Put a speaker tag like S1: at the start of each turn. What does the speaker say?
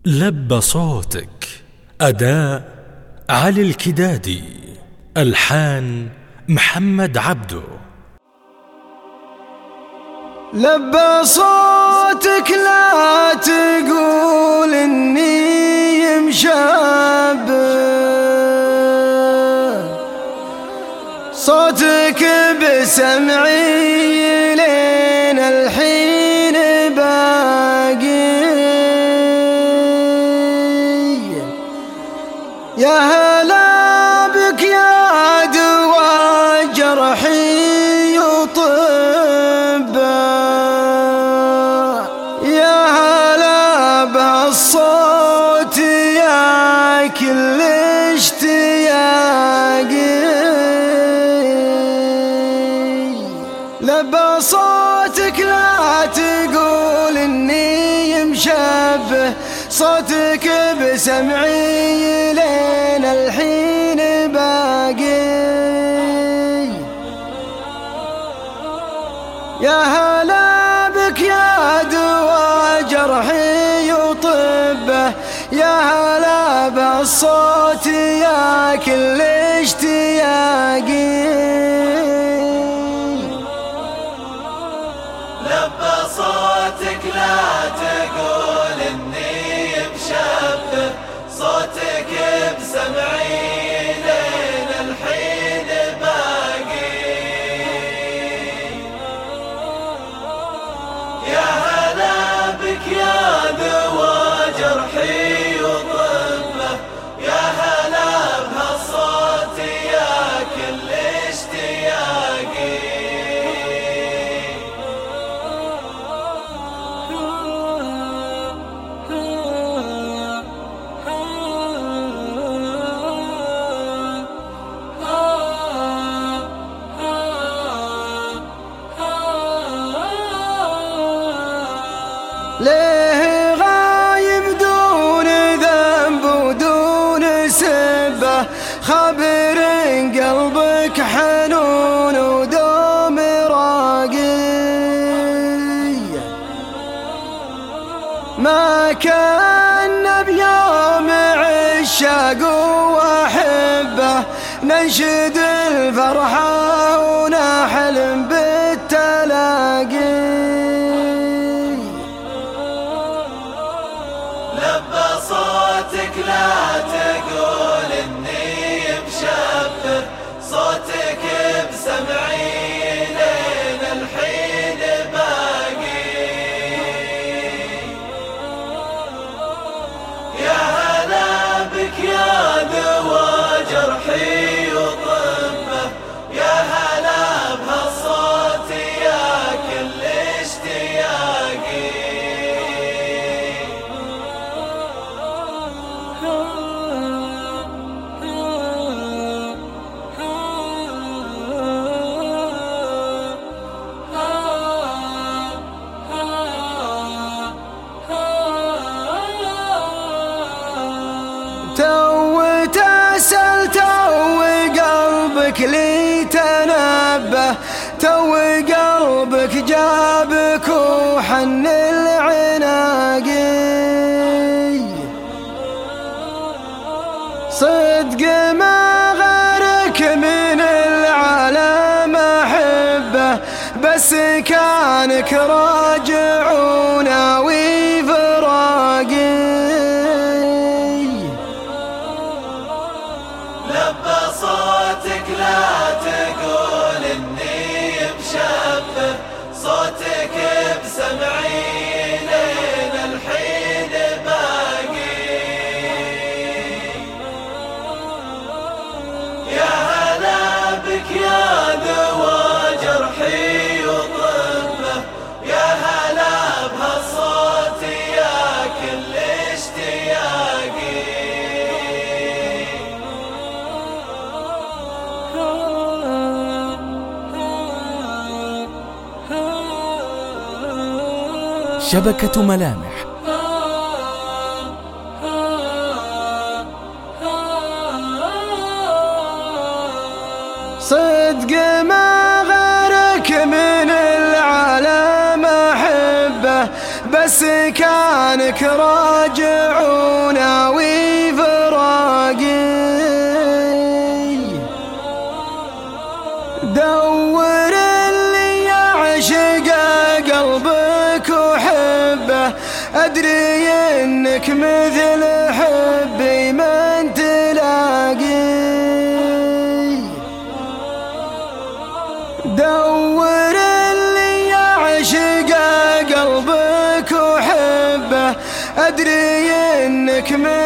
S1: لب صوتك. أداء علي الكدادي. ألحان محمد عبده.
S2: لب صوتك لا تقول إني مشابه، صوتك بسمعي لين الحين باقي. يا هلا بك يا دوا جرحي وطبه، يا هلا بهالصوت يا كل اشتياقي. لب صوتك لا تقول إني مشبه، صوتك بسمعي لين الحين باقي. يا هلا بك يا دوا جرحي وطبه، يا هلا بالصوت يا كل اشتياقي.
S3: لب صوتك لا تقول إني مشبه، صوتك بسمعي لين الحين باقي. يا هلا بك يا دوا جرحي وطبه، يا هلا بهالصوت يا كل اشتياقي.
S2: ليه غايب دون ذنب ودون سبه، خبر قلبك حنون ودوم راقي. ما كان بيوم عشاق واحبه، ننشد الفرحة ونحلم بالتلاقي.
S3: لب صوتك لا تقول إني مشبه، صوتك بسمعي لين الحين باقي. يا هلا بك يا دوا جرحي وطبه، يا هلا بهالصوت يا كل اشتياقي.
S2: تو تسأل تو قلبك لي تنبه، تو قلبك جابك وحن العناقي. صدق ما غيرك من العالم أحبه، بس كانك راجع وناوي فراقي.
S3: لب صوتك لا تقول إني مشبه، صوتك بسمعي لين الحين باقي. يا هلا بك يا دوا جرحي وطبه، يا هلا بهالصوت يا كل اشتياقي.
S1: شبكة ملامح.
S2: صدق ما غيرك من العالم أحبه، بس كانك راجع أدري إنك مثل حبي من تلاقي. دور اللي يعشق قلبك وحبه، أدري إنك